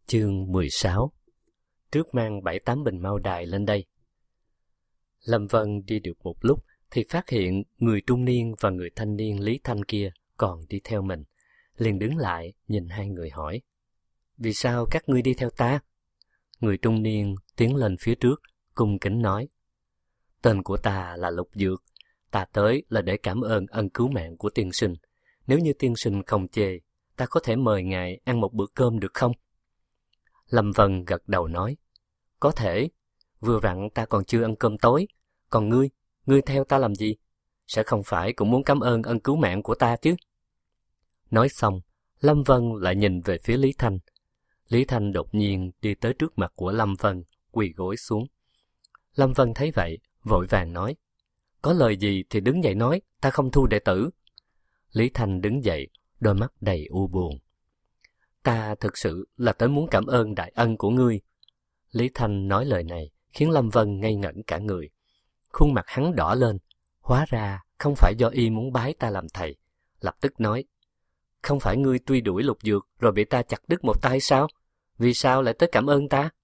Chương 16. Trước mang 7-8 bình mao đài lên đây. Lâm Vân đi được một lúc thì phát hiện người trung niên và người thanh niên Lý Thanh kia còn đi theo mình. Liền đứng lại nhìn hai người hỏi: Vì sao các ngươi đi theo ta? Người trung niên tiến lên phía trước, cung kính nói: Tên của ta là Lục Dược. Ta tới là để cảm ơn ân cứu mạng của tiên sinh. Nếu như tiên sinh không chê, ta có thể mời ngài ăn một bữa cơm được không? Lâm Vân gật đầu nói: Có thể, vừa vặn ta còn chưa ăn cơm tối. Còn ngươi theo ta làm gì? Sẽ không phải cũng muốn cảm ơn ân cứu mạng của ta chứ? Nói xong, Lâm Vân lại nhìn về phía Lý Thanh. Lý Thanh đột nhiên đi tới trước mặt của Lâm Vân, quỳ gối xuống. Lâm Vân thấy vậy, vội vàng nói: Có lời gì thì đứng dậy nói, ta không thu đệ tử. Lý Thanh đứng dậy, đôi mắt đầy u buồn. Ta thực sự là tới muốn cảm ơn đại ân của ngươi. Lý Thanh nói lời này khiến Lâm Vân ngây ngẩn cả người. Khuôn mặt hắn đỏ lên, hóa ra không phải do y muốn bái ta làm thầy. Lập tức nói: Không phải ngươi truy đuổi Lục Dược rồi bị ta chặt đứt một tay sao? Vì sao lại tới cảm ơn ta?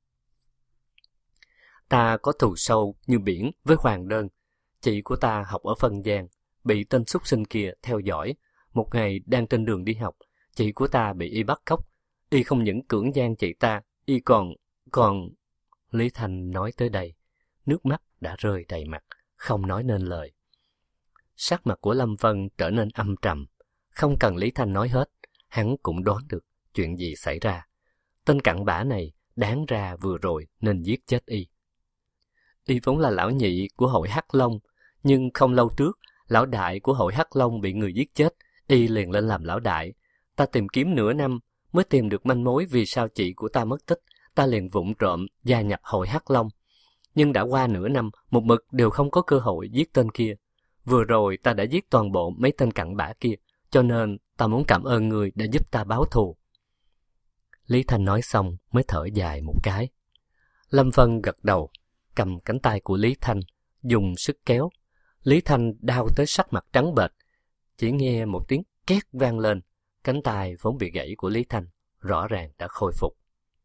Ta có thù sâu như biển với Hoàng Đơn. Chị của ta học ở Phân Giang, bị tên súc sinh kia theo dõi. Một ngày đang trên đường đi học, chị của ta bị y bắt cóc. Y không những cưỡng gian chị ta, y còn... Lý Thanh nói tới đây, nước mắt đã rơi đầy mặt, không nói nên lời. Sắc mặt của Lâm Vân trở nên âm trầm. Không cần Lý Thanh nói hết, hắn cũng đoán được chuyện gì xảy ra. Tên cặn bã này đáng ra vừa rồi nên giết chết y. Y vốn là lão nhị của hội Hắc Long, nhưng không lâu trước, lão đại của hội Hắc Long bị người giết chết, y liền lên làm lão đại. Ta tìm kiếm nửa năm mới tìm được manh mối vì sao chị của ta mất tích. Ta liền vụng trộm gia nhập hội Hắc Long. Nhưng đã qua nửa năm, một mực đều không có cơ hội giết tên kia. Vừa rồi ta đã giết toàn bộ mấy tên cặn bã kia, cho nên ta muốn cảm ơn người đã giúp ta báo thù. Lý Thanh nói xong mới thở dài một cái. Lâm Vân gật đầu, cầm cánh tay của Lý Thanh, dùng sức kéo. Lý Thanh đau tới sắc mặt trắng bệch. Chỉ nghe một tiếng két vang lên, cánh tay vốn bị gãy của Lý Thanh rõ ràng đã khôi phục.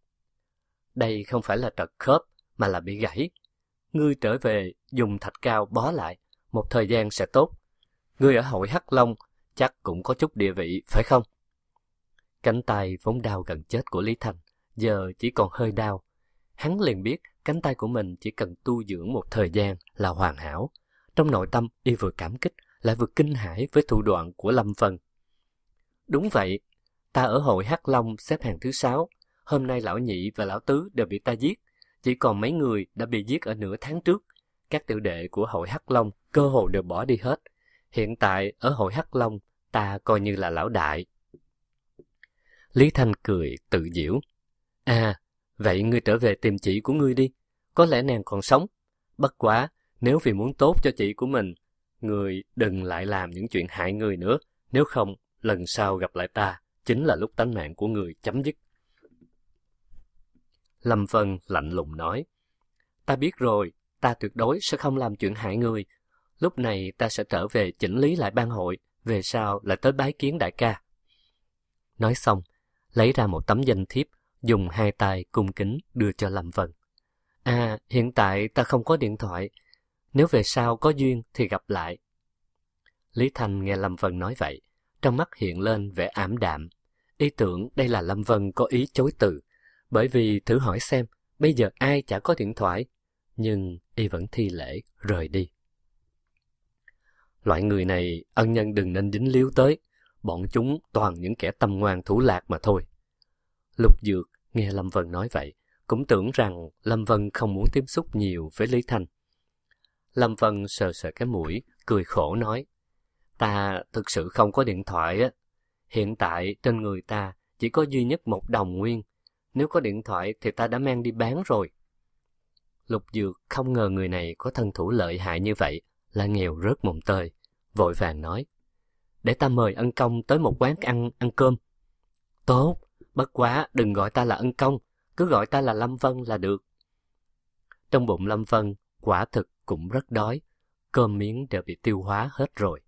Đây không phải là trật khớp, mà là bị gãy. Ngươi trở về dùng thạch cao bó lại, một thời gian sẽ tốt. Ngươi ở hội Hắc Long chắc cũng có chút địa vị, phải không? Cánh tay vốn đau gần chết của Lý Thanh giờ chỉ còn hơi đau. Hắn liền biết cánh tay của mình chỉ cần tu dưỡng một thời gian là hoàn hảo. Trong nội tâm y vừa cảm kích lại vừa kinh hãi với thủ đoạn của Lâm Vân. Đúng vậy, ta ở hội Hắc Long xếp hạng thứ 6. Hôm nay lão nhị và lão tứ đều bị ta giết. Chỉ còn mấy người đã bị giết ở nửa tháng trước. Các tiểu đệ của hội Hắc Long cơ hồ đều bỏ đi hết. Hiện tại ở hội Hắc Long ta coi như là lão đại. Lý Thanh cười tự giễu. À, vậy ngươi trở về tìm chị của ngươi đi. Có lẽ nàng còn sống. Bất quá, nếu vì muốn tốt cho chị của mình, ngươi đừng lại làm những chuyện hại người nữa. Nếu không, lần sau gặp lại ta chính là lúc tánh mạng của người chấm dứt. Lâm Vân lạnh lùng nói: Ta biết rồi, ta tuyệt đối sẽ không làm chuyện hại người. Lúc này ta sẽ trở về chỉnh lý lại ban hội, về sau lại tới bái kiến đại ca. Nói xong, lấy ra một tấm danh thiếp, dùng hai tay cung kính đưa cho Lâm Vân. À, hiện tại ta không có điện thoại. Nếu về sau có duyên thì gặp lại. Lý Thanh nghe Lâm Vân nói vậy, trong mắt hiện lên vẻ ảm đạm. Y tưởng đây là Lâm Vân có ý chối từ, bởi vì thử hỏi xem, bây giờ ai chả có điện thoại. Nhưng y vẫn thi lễ rời đi. Loại người này ân nhân đừng nên dính líu tới, bọn chúng toàn những kẻ tâm ngoan thủ lạc mà thôi. Lục Dược nghe Lâm Vân nói vậy, cũng tưởng rằng Lâm Vân không muốn tiếp xúc nhiều với Lý Thanh. Lâm Vân sờ sờ cái mũi, cười khổ nói: Ta thực sự không có điện thoại á. Hiện tại trên người ta chỉ có duy nhất 1 đồng nguyên. Nếu có điện thoại thì ta đã mang đi bán rồi. Lục Dược không ngờ người này có thân thủ lợi hại như vậy, là nghèo rớt mồng tơi, vội vàng nói: Để ta mời ân công tới một quán ăn cơm. Tốt, bất quá đừng gọi ta là ân công, cứ gọi ta là Lâm Vân là được. Trong bụng Lâm Vân quả thực cũng rất đói, cơm miếng đều bị tiêu hóa hết rồi.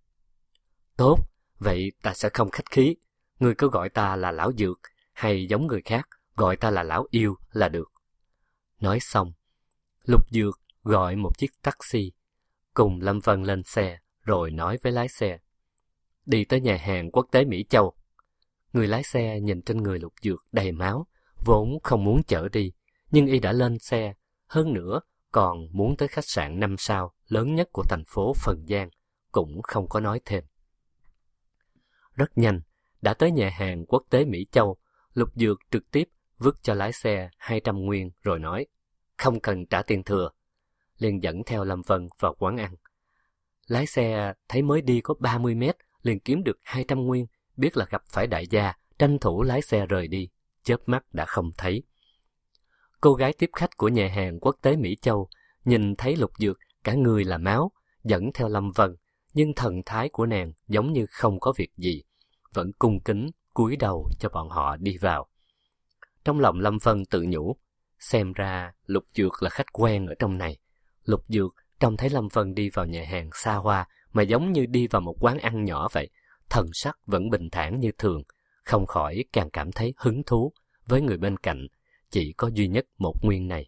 Tốt, vậy ta sẽ không khách khí. Ngươi cứ gọi ta là Lão Dược, hay giống người khác gọi ta là lão yêu là được. Nói xong, Lục Dược gọi một chiếc taxi, cùng Lâm Vân lên xe, rồi nói với lái xe: đi tới nhà hàng quốc tế Mỹ Châu. Người lái xe nhìn trên người Lục Dược đầy máu, vốn không muốn chở đi, nhưng y đã lên xe, hơn nữa còn muốn tới khách sạn 5 sao lớn nhất của thành phố Phần Giang, cũng không có nói thêm. Rất nhanh, đã tới nhà hàng quốc tế Mỹ Châu, Lục Dược trực tiếp vứt cho lái xe 200 nguyên rồi nói: không cần trả tiền thừa. Liền dẫn theo Lâm Vân vào quán ăn. Lái xe thấy mới đi có 30 mét, liền kiếm được 200 nguyên, biết là gặp phải đại gia, tranh thủ lái xe rời đi, chớp mắt đã không thấy. Cô gái tiếp khách của nhà hàng quốc tế Mỹ Châu nhìn thấy Lục Dược cả người là máu, dẫn theo Lâm Vân, nhưng thần thái của nàng giống như không có việc gì, vẫn cung kính cúi đầu cho bọn họ đi vào. Trong lòng Lâm Vân tự nhủ, xem ra Lục Dược là khách quen ở trong này. Lục Dược trông thấy Lâm Vân đi vào nhà hàng xa hoa mà giống như đi vào một quán ăn nhỏ vậy, thần sắc vẫn bình thản như thường, không khỏi càng cảm thấy hứng thú với người bên cạnh, chỉ có duy nhất một nguyên này.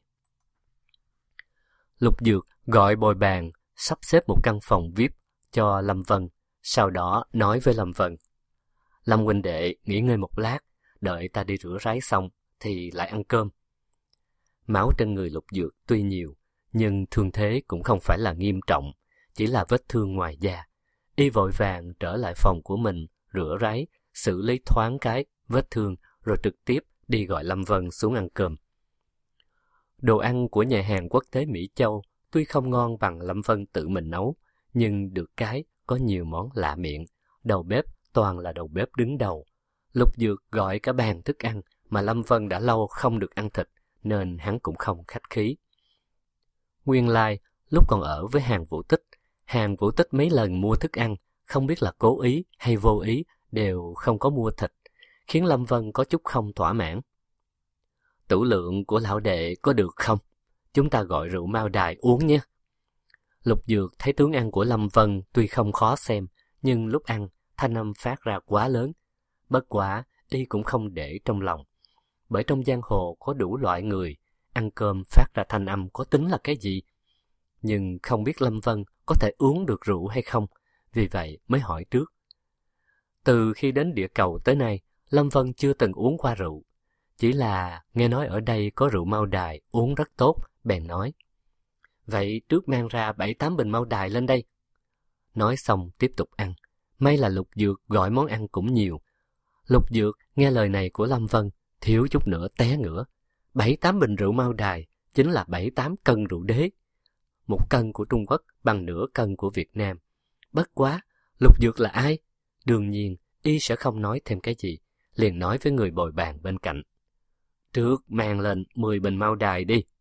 Lục Dược gọi bồi bàn sắp xếp một căn phòng VIP cho Lâm Vân, sau đó nói với Lâm Vân: Lâm huynh đệ nghỉ ngơi một lát, đợi ta đi rửa ráy xong thì lại ăn cơm. Máu trên người Lục Dược tuy nhiều, nhưng thương thế cũng không phải là nghiêm trọng, chỉ là vết thương ngoài da. Y vội vàng trở lại phòng của mình, rửa ráy, xử lý thoáng cái vết thương, rồi trực tiếp đi gọi Lâm Vân xuống ăn cơm. Đồ ăn của nhà hàng quốc tế Mỹ Châu tuy không ngon bằng Lâm Vân tự mình nấu, nhưng được cái có nhiều món lạ miệng. Đầu bếp toàn là đầu bếp đứng đầu. Lục Dược gọi cả bàn thức ăn, mà Lâm Vân đã lâu không được ăn thịt, nên hắn cũng không khách khí. Nguyên lai, lúc còn ở với Hàng Vũ Tích mấy lần mua thức ăn, không biết là cố ý hay vô ý, đều không có mua thịt, khiến Lâm Vân có chút không thỏa mãn. Tửu lượng của lão đệ có được không? Chúng ta gọi rượu Mao Đài uống nhé. Lục Dược thấy tướng ăn của Lâm Vân tuy không khó xem, nhưng lúc ăn, thanh âm phát ra quá lớn. Bất quả, y cũng không để trong lòng. Bởi trong giang hồ có đủ loại người, ăn cơm phát ra thanh âm có tính là cái gì? Nhưng không biết Lâm Vân có thể uống được rượu hay không, vì vậy mới hỏi trước. Từ khi đến địa cầu tới nay, Lâm Vân chưa từng uống qua rượu. Chỉ là nghe nói ở đây có rượu Mao Đài uống rất tốt, bèn nói: vậy trước mang ra 7-8 bình Mao Đài lên đây. Nói xong tiếp tục ăn. May là Lục Dược gọi món ăn cũng nhiều. Lục Dược nghe lời này của Lâm Vân, thiếu chút nữa té ngửa. 7-8 bình rượu Mao Đài chính là 7-8 cân rượu đế. 1 cân của Trung Quốc bằng nửa cân của Việt Nam. Bất quá, Lục Dược là ai? Đương nhiên, y sẽ không nói thêm cái gì, liền nói với người bồi bàn bên cạnh: trước mang lên 10 bình Mao Đài đi.